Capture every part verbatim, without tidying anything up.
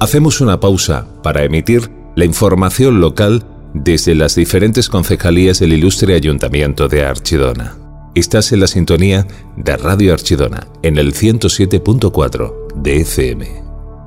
Hacemos una pausa para emitir la información local desde las diferentes concejalías del ilustre Ayuntamiento de Archidona. Estás en la sintonía de Radio Archidona, en el ciento siete punto cuatro de F M.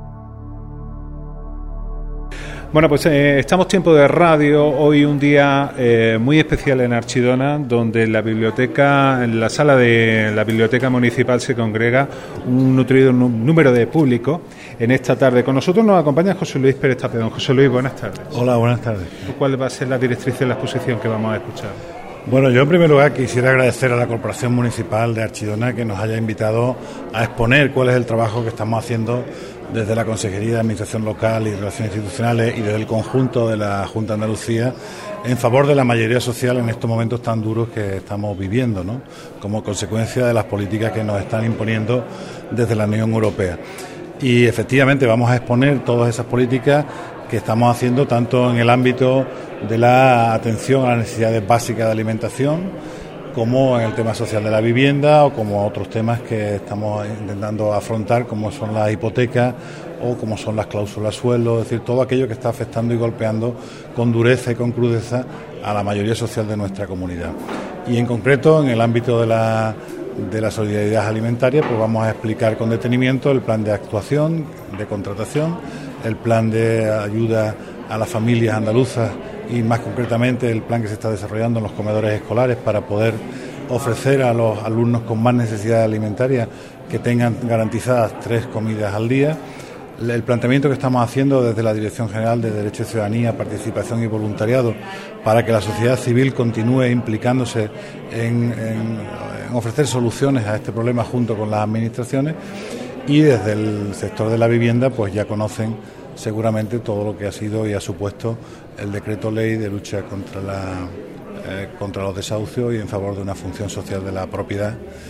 Bueno, pues eh, estamos tiempo de radio, hoy un día eh, muy especial en Archidona, donde en la biblioteca, en la sala de la biblioteca municipal se congrega un nutrido número de público en esta tarde. Con nosotros nos acompaña José Luis Pérez Tapedón. José Luis, buenas tardes. Hola, buenas tardes. ¿Cuál va a ser la directriz de la exposición que vamos a escuchar? Bueno, yo en primer lugar quisiera agradecer a la Corporación Municipal de Archidona que nos haya invitado a exponer cuál es el trabajo que estamos haciendo desde la Consejería de Administración Local y Relaciones Institucionales y desde el conjunto de la Junta de Andalucía en favor de la mayoría social en estos momentos tan duros que estamos viviendo, ¿no?, como consecuencia de las políticas que nos están imponiendo desde la Unión Europea. Y efectivamente vamos a exponer todas esas políticas que estamos haciendo tanto en el ámbito de la atención a las necesidades básicas de alimentación, como en el tema social de la vivienda o como otros temas que estamos intentando afrontar, como son las hipotecas o como son las cláusulas suelo, es decir, todo aquello que está afectando y golpeando con dureza y con crudeza a la mayoría social de nuestra comunidad. Y en concreto, en el ámbito de la, de la solidaridad alimentaria, pues vamos a explicar con detenimiento el plan de actuación, de contratación, el plan de ayuda a las familias andaluzas y más concretamente el plan que se está desarrollando en los comedores escolares para poder ofrecer a los alumnos con más necesidades alimentarias que tengan garantizadas tres comidas al día. El planteamiento que estamos haciendo desde la Dirección General de Derecho y Ciudadanía, Participación y Voluntariado para que la sociedad civil continúe implicándose en, en, en ofrecer soluciones a este problema junto con las administraciones, y desde el sector de la vivienda pues ya conocen seguramente todo lo que ha sido y ha supuesto el decreto ley de lucha contra la eh, contra los desahucios y en favor de una función social de la propiedad,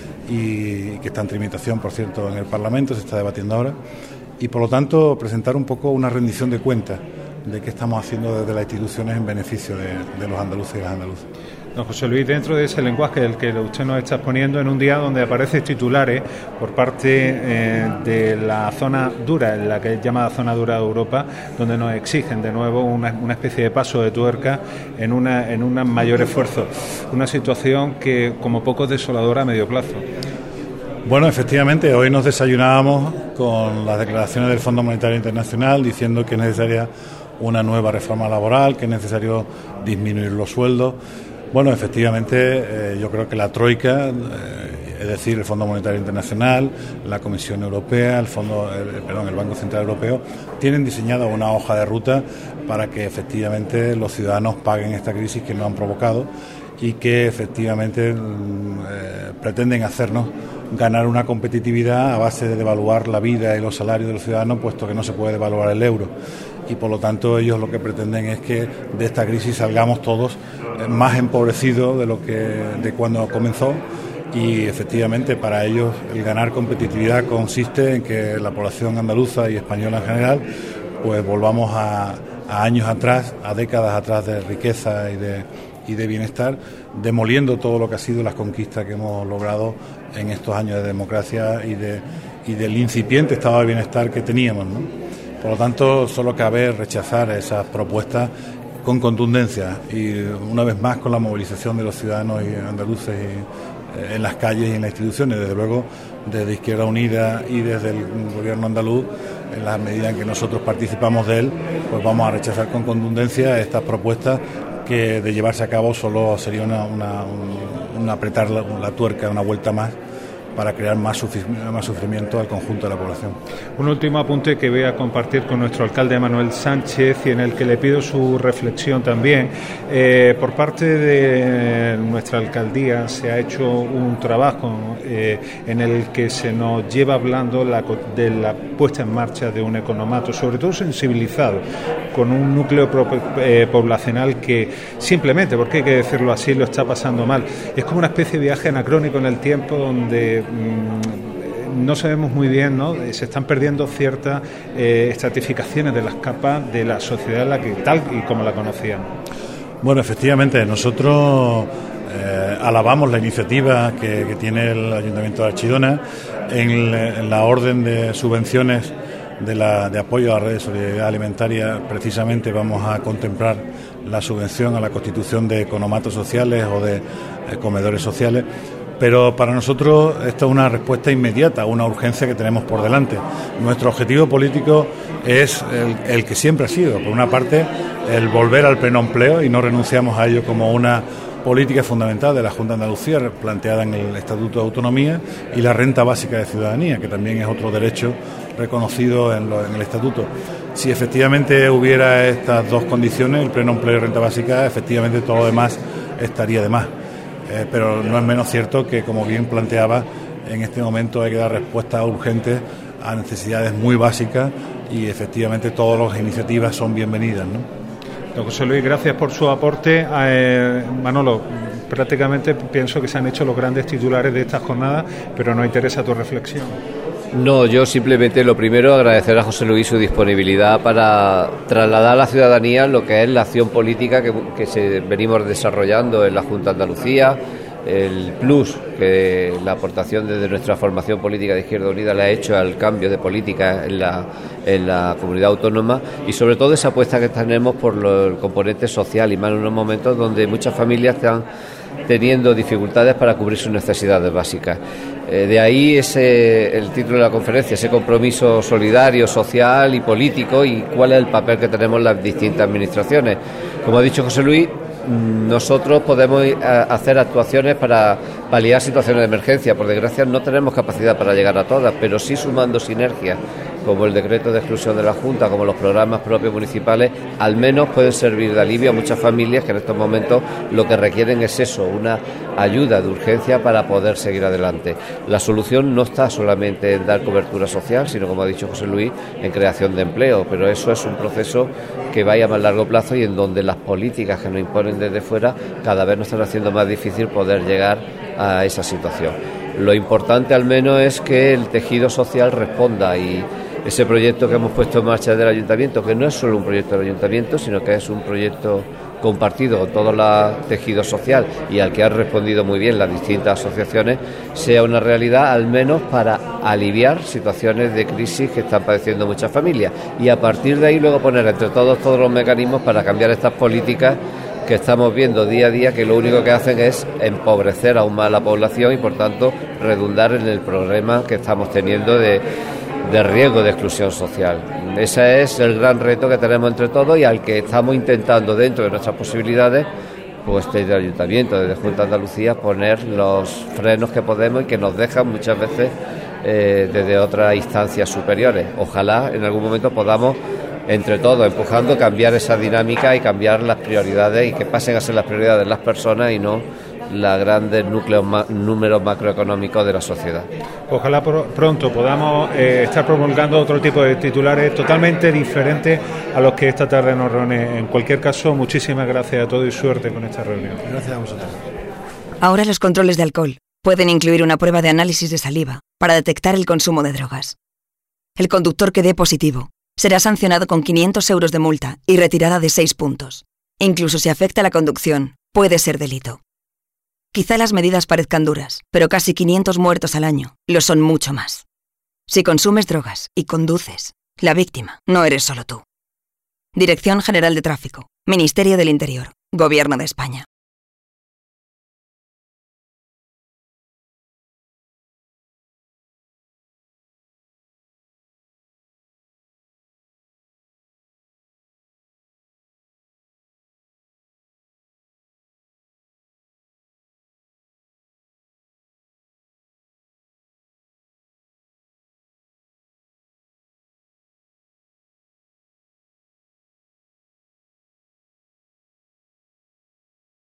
y que está en tramitación, por cierto, en el Parlamento, se está debatiendo ahora, y por lo tanto presentar un poco una rendición de cuentas de qué estamos haciendo desde las instituciones en beneficio de, de los andaluces y las andaluzas. Don José Luis, dentro de ese lenguaje el que usted nos está exponiendo en un día donde aparecen titulares por parte eh, de la zona dura, en la que es llamada zona dura de Europa, donde nos exigen de nuevo una, una especie de paso de tuerca en, una, en un mayor esfuerzo. Una situación que como poco es desoladora a medio plazo. Bueno, efectivamente, hoy nos desayunábamos con las declaraciones del Fondo Monetario Internacional diciendo que es necesaria una nueva reforma laboral, que es necesario disminuir los sueldos. Bueno, efectivamente, eh, yo creo que la Troika, eh, es decir, el Fondo Monetario Internacional, la Comisión Europea, el Fondo, el, perdón, el Banco Central Europeo, tienen diseñada una hoja de ruta para que efectivamente los ciudadanos paguen esta crisis que nos han provocado y que efectivamente eh, pretenden hacernos ganar una competitividad a base de devaluar la vida y los salarios de los ciudadanos, puesto que no se puede devaluar el euro. Y por lo tanto ellos lo que pretenden es que de esta crisis salgamos todos más empobrecidos de lo que de cuando comenzó, y efectivamente para ellos el ganar competitividad consiste en que la población andaluza y española en general pues volvamos a, a años atrás, a décadas atrás de riqueza y de, y de bienestar, demoliendo todo lo que ha sido las conquistas que hemos logrado en estos años de democracia y, de, y del incipiente estado de bienestar que teníamos, ¿no? Por lo tanto, solo cabe rechazar esas propuestas con contundencia y, una vez más, con la movilización de los ciudadanos y andaluces y, eh, en las calles y en las instituciones. Desde luego, desde Izquierda Unida y desde el Gobierno andaluz, en la medida en que nosotros participamos de él, pues vamos a rechazar con contundencia estas propuestas que, de llevarse a cabo, solo sería una, una, un, un apretar la, la tuerca, una vuelta más, para crear más, sufri- más sufrimiento al conjunto de la población. Un último apunte que voy a compartir con nuestro alcalde Manuel Sánchez y en el que le pido su reflexión también. Eh, por parte de nuestra alcaldía se ha hecho un trabajo eh, en el que se nos lleva hablando la, de la puesta en marcha de un economato, sobre todo sensibilizado, con un núcleo pro, eh, poblacional que simplemente, porque hay que decirlo así, lo está pasando mal. Es como una especie de viaje anacrónico en el tiempo donde no sabemos muy bien, ¿no? Se están perdiendo ciertas eh, estratificaciones de las capas de la sociedad en la que tal y como la conocían. Bueno, efectivamente, nosotros eh, alabamos la iniciativa que, que tiene el Ayuntamiento de Archidona en, en la orden de subvenciones de, la, de apoyo a la red de solidaridad alimentaria, precisamente vamos a contemplar la subvención a la constitución de economatos sociales o de eh, comedores sociales. Pero para nosotros esta es una respuesta inmediata a una urgencia que tenemos por delante. Nuestro objetivo político es el, el que siempre ha sido, por una parte, el volver al pleno empleo, y no renunciamos a ello como una política fundamental de la Junta de Andalucía planteada en el Estatuto de Autonomía, y la renta básica de ciudadanía, que también es otro derecho reconocido en, lo, en el Estatuto. Si efectivamente hubiera estas dos condiciones, el pleno empleo y renta básica, efectivamente todo lo demás estaría de más. Eh, pero no es menos cierto que, como bien planteaba, en este momento hay que dar respuestas urgentes a necesidades muy básicas, y efectivamente todas las iniciativas son bienvenidas, ¿no? Don José Luis, gracias por su aporte. Eh, Manolo, prácticamente pienso que se han hecho los grandes titulares de esta jornada, pero nos interesa tu reflexión. No, yo simplemente lo primero agradecer a José Luis su disponibilidad para trasladar a la ciudadanía lo que es la acción política que, que se venimos desarrollando en la Junta de Andalucía, el plus que la aportación desde nuestra formación política de Izquierda Unida le ha hecho al cambio de política en la, en la comunidad autónoma, y sobre todo esa apuesta que tenemos por lo, el componente social, y más en unos momentos donde muchas familias están teniendo dificultades para cubrir sus necesidades básicas. Eh, de ahí ese, el título de la conferencia, ese compromiso solidario, social y político, y cuál es el papel que tenemos las distintas administraciones. Como ha dicho José Luis, nosotros podemos hacer actuaciones para paliar situaciones de emergencia. Por desgracia no tenemos capacidad para llegar a todas, pero sí sumando sinergias, como el decreto de exclusión de la Junta, como los programas propios municipales, al menos pueden servir de alivio a muchas familias que en estos momentos lo que requieren es eso, una ayuda de urgencia para poder seguir adelante. La solución no está solamente en dar cobertura social, sino, como ha dicho José Luis, en creación de empleo, pero eso es un proceso que vaya a más largo plazo, y en donde las políticas que nos imponen desde fuera cada vez nos están haciendo más difícil poder llegar a esa situación. Lo importante al menos es que el tejido social responda, y ese proyecto que hemos puesto en marcha del Ayuntamiento, que no es solo un proyecto del Ayuntamiento, sino que es un proyecto compartido con todo el tejido social y al que han respondido muy bien las distintas asociaciones, sea una realidad, al menos para aliviar situaciones de crisis que están padeciendo muchas familias, y a partir de ahí luego poner entre todos todos los mecanismos para cambiar estas políticas que estamos viendo día a día, que lo único que hacen es empobrecer aún más a la población y por tanto redundar en el problema que estamos teniendo de de riesgo de exclusión social. Ese es el gran reto que tenemos entre todos, y al que estamos intentando, dentro de nuestras posibilidades, pues desde el Ayuntamiento, desde Junta de Andalucía, poner los frenos que podemos y que nos dejan muchas veces eh, desde otras instancias superiores. Ojalá en algún momento podamos, entre todos, empujando, cambiar esa dinámica y cambiar las prioridades, y que pasen a ser las prioridades de las personas y no los grandes núcleos ma- números macroeconómicos de la sociedad. Ojalá por, pronto podamos eh, estar promulgando otro tipo de titulares totalmente diferentes a los que esta tarde nos reúne. En cualquier caso, muchísimas gracias a todos y suerte con esta reunión. Gracias a vosotros. Ahora los controles de alcohol pueden incluir una prueba de análisis de saliva para detectar el consumo de drogas. El conductor que dé positivo será sancionado con quinientos euros de multa y retirada de seis puntos. Incluso si afecta la conducción, puede ser delito. Quizá las medidas parezcan duras, pero casi quinientos muertos al año lo son mucho más. Si consumes drogas y conduces, la víctima no eres solo tú. Dirección General de Tráfico, Ministerio del Interior, Gobierno de España.